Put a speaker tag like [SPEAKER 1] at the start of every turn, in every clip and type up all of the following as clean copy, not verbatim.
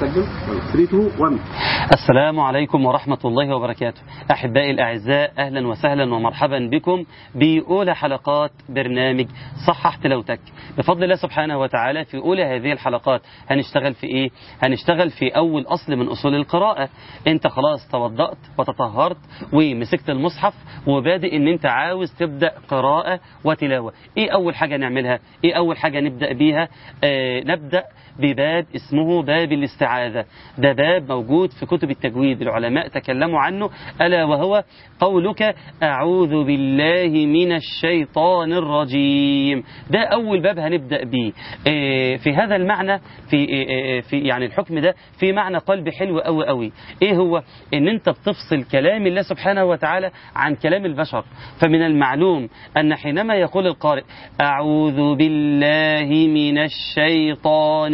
[SPEAKER 1] سجل 3 2 1.
[SPEAKER 2] السلام عليكم ورحمة الله وبركاته. أحبائي الأعزاء، أهلا وسهلا ومرحبا بكم بأولى حلقات برنامج صحح تلاوتك. بفضل الله سبحانه وتعالى في أولى هذه الحلقات هنشتغل في إيه؟ هنشتغل في أول أصل من أصول القراءة. أنت خلاص توضأت وتطهرت ومسكت المصحف وبادئ أن أنت عاوز تبدأ قراءة وتلاوة. إيه أول حاجة نعملها؟ إيه أول حاجة نبدأ بيها؟ نبدأ بباب اسمه باب الاستعاذة. ده باب موجود في كتب التجويد، العلماء تكلموا عنه، ألا وهو قولك أعوذ بالله من الشيطان الرجيم. ده أول باب هنبدأ به. في هذا المعنى في يعني الحكم ده في معنى قلبي حلو قوي قوي. إيه هو؟ إن أنت بتفصل كلام الله سبحانه وتعالى عن كلام البشر. فمن المعلوم أن حينما يقول القارئ أعوذ بالله من الشيطان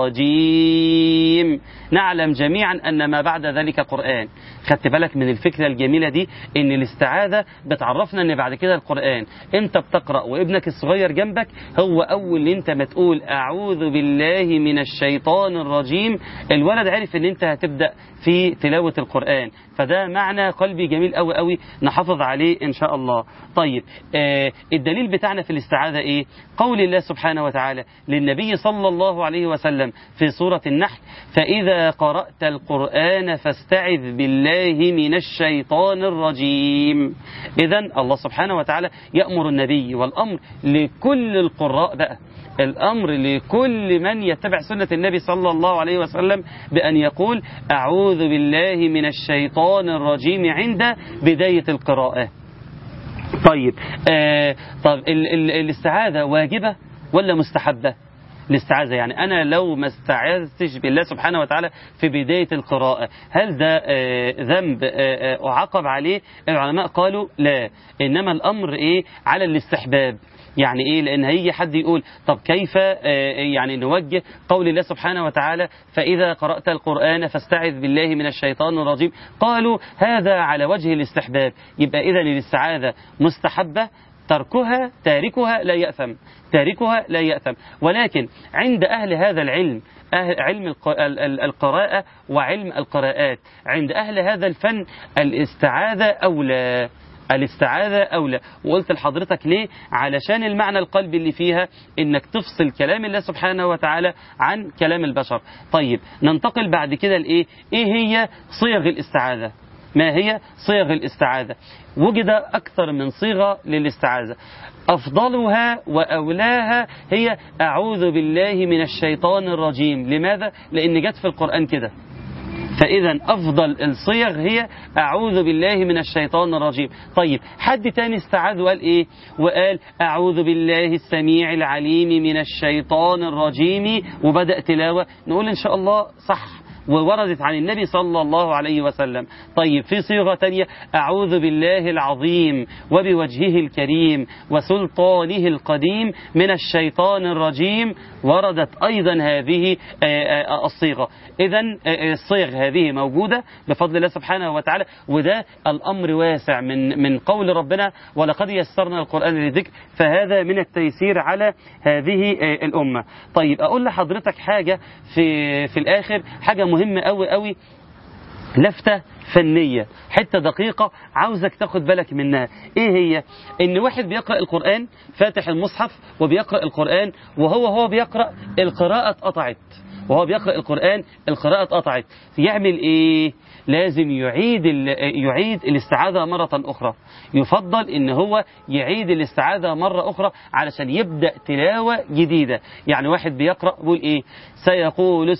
[SPEAKER 2] الرجيم، نعلم جميعا أن ما بعد ذلك قرآن. خدت بالك من الفكرة الجميلة دي؟ إن الاستعاذة بتعرفنا أن بعد كده القرآن. أنت بتقرأ وابنك الصغير جنبك، هو أول أنت ما تقول أعوذ بالله من الشيطان الرجيم، الولد عرف أن أنت هتبدأ في تلاوة القرآن. فده معنى قلبي جميل قوي قوي، نحافظ عليه إن شاء الله. طيب الدليل بتاعنا في الاستعاذة إيه؟ قول الله سبحانه وتعالى للنبي صلى الله عليه وسلم في سورة النحل فإذا قرأت القرآن فاستعذ بالله من الشيطان الرجيم. إذن الله سبحانه وتعالى يأمر النبي، والأمر لكل القراء بقى، الأمر لكل من يتبع سنة النبي صلى الله عليه وسلم بأن يقول أعوذ بالله من الشيطان الرجيم عند بداية القراءة. طيب الاستعاذة واجبة ولا مستحبة؟ الاستعاذة يعني أنا لو ما استعاذتش بالله سبحانه وتعالى في بداية القراءة هل ده ذنب أعاقب عليه؟ العلماء قالوا لا، إنما الأمر إيه؟ على الاستحباب. يعني إيه؟ لأن هي حد يقول طب كيف يعني نوجه قول الله سبحانه وتعالى فإذا قرأت القرآن فاستعذ بالله من الشيطان الرجيم؟ قالوا هذا على وجه الاستحباب. يبقى إذن الاستعاذة مستحبة، تاركها لا يأثم، تاركها لا يأثم. ولكن عند أهل هذا العلم، علم القراءة وعلم القراءات، عند أهل هذا الفن الاستعاذة أولى، الاستعاذة أولى. وقلت لحضرتك ليه؟ علشان المعنى القلبي اللي فيها إنك تفصل كلام الله سبحانه وتعالى عن كلام البشر. طيب ننتقل بعد كده لإيه؟ إيه هي صيغ الاستعاذة؟ ما هي صيغ الاستعاذة؟ وجد أكثر من صيغة للاستعاذة، أفضلها وأولاها هي أعوذ بالله من الشيطان الرجيم. لماذا؟ لأن جت في القرآن كده. فإذا أفضل الصيغ هي أعوذ بالله من الشيطان الرجيم. طيب حد تاني استعاذ وقال إيه؟ وقال أعوذ بالله السميع العليم من الشيطان الرجيم وبدأ تلاوة. نقول إن شاء الله صح ووردت عن النبي صلى الله عليه وسلم. طيب في صيغة تانية أعوذ بالله العظيم وبوجهه الكريم وسلطانه القديم من الشيطان الرجيم، وردت أيضا هذه الصيغة. إذن الصيغ هذه موجودة بفضل الله سبحانه وتعالى، وده الأمر واسع من قول ربنا ولقد يسرنا القرآن للذكر، فهذا من التيسير على هذه الأمة. طيب أقول لحضرتك حاجة في الآخر، حاجة مهمة قوي قوي، لفتة فنية، حتة دقيقة عاوزك تاخد بالك منها. ايه هي؟ ان واحد بيقرأ القرآن، فاتح المصحف وبيقرأ القرآن، وهو بيقرأ القراءة اتقطعت، وهو بيقرأ القرآن القراءة اتقطعت، يعمل ايه؟ لازم يعيد الاستعاذة مرة أخرى. يفضل إن هو يعيد الاستعاذة مرة أخرى علشان يبدأ تلاوة جديدة. يعني واحد بيقرأ بيقول إيه؟ سيقول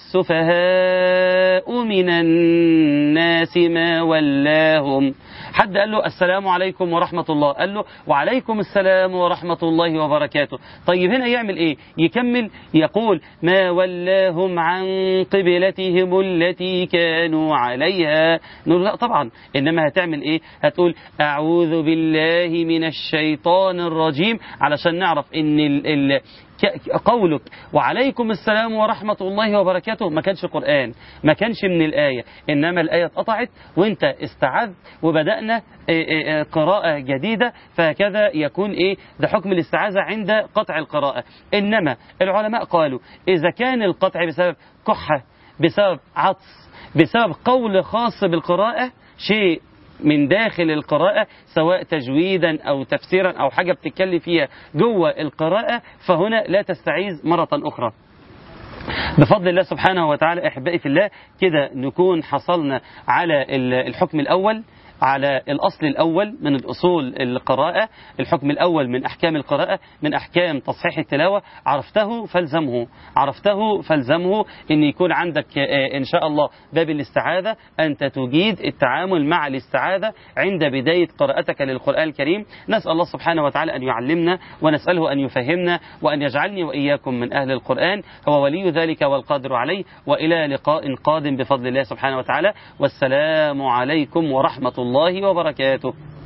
[SPEAKER 2] السفهاء من الناس ما ولاهم. حد قال له السلام عليكم ورحمة الله، قال له وعليكم السلام ورحمة الله وبركاته. طيب هنا يعمل إيه؟ يكمل يقول ما ولاهم عن قبلتهم التي كانوا عليها. نقول لا طبعا، إنما هتعمل إيه؟ هتقول أعوذ بالله من الشيطان الرجيم، علشان نعرف إن قولك وعليكم السلام ورحمة الله وبركاته ما كانش قرآن، ما كانش من الآية، إنما الآية اتقطعت وانت استعذ وبدأنا قراءة جديدة. فهكذا يكون ده حكم الاستعاذة عند قطع القراءة. إنما العلماء قالوا إذا كان القطع بسبب كحة بسبب عطس، بسبب قول خاص بالقراءة، شيء من داخل القراءة سواء تجويدا أو تفسيرا أو حاجة بتتكلم فيها جوه القراءة، فهنا لا تستعيذ مرة أخرى. بفضل الله سبحانه وتعالى أحبائي في الله كده نكون حصلنا على الحكم الأول، على الأصل الأول من الأصول القراءة، الحكم الأول من أحكام القراءة، من أحكام تصحيح التلاوة. عرفته فالزمه، عرفته فالزمه، إن يكون عندك إن شاء الله باب الاستعاذة، أنت تجيد التعامل مع الاستعاذة عند بداية قراءتك للقرآن الكريم. نسأل الله سبحانه وتعالى أن يعلمنا، ونسأله أن يفهمنا، وأن يجعلني وإياكم من أهل القرآن، هو ولي ذلك والقادر عليه. وإلى لقاء قادم بفضل الله سبحانه وتعالى، والسلام عليكم ورحمة الله وبركاته.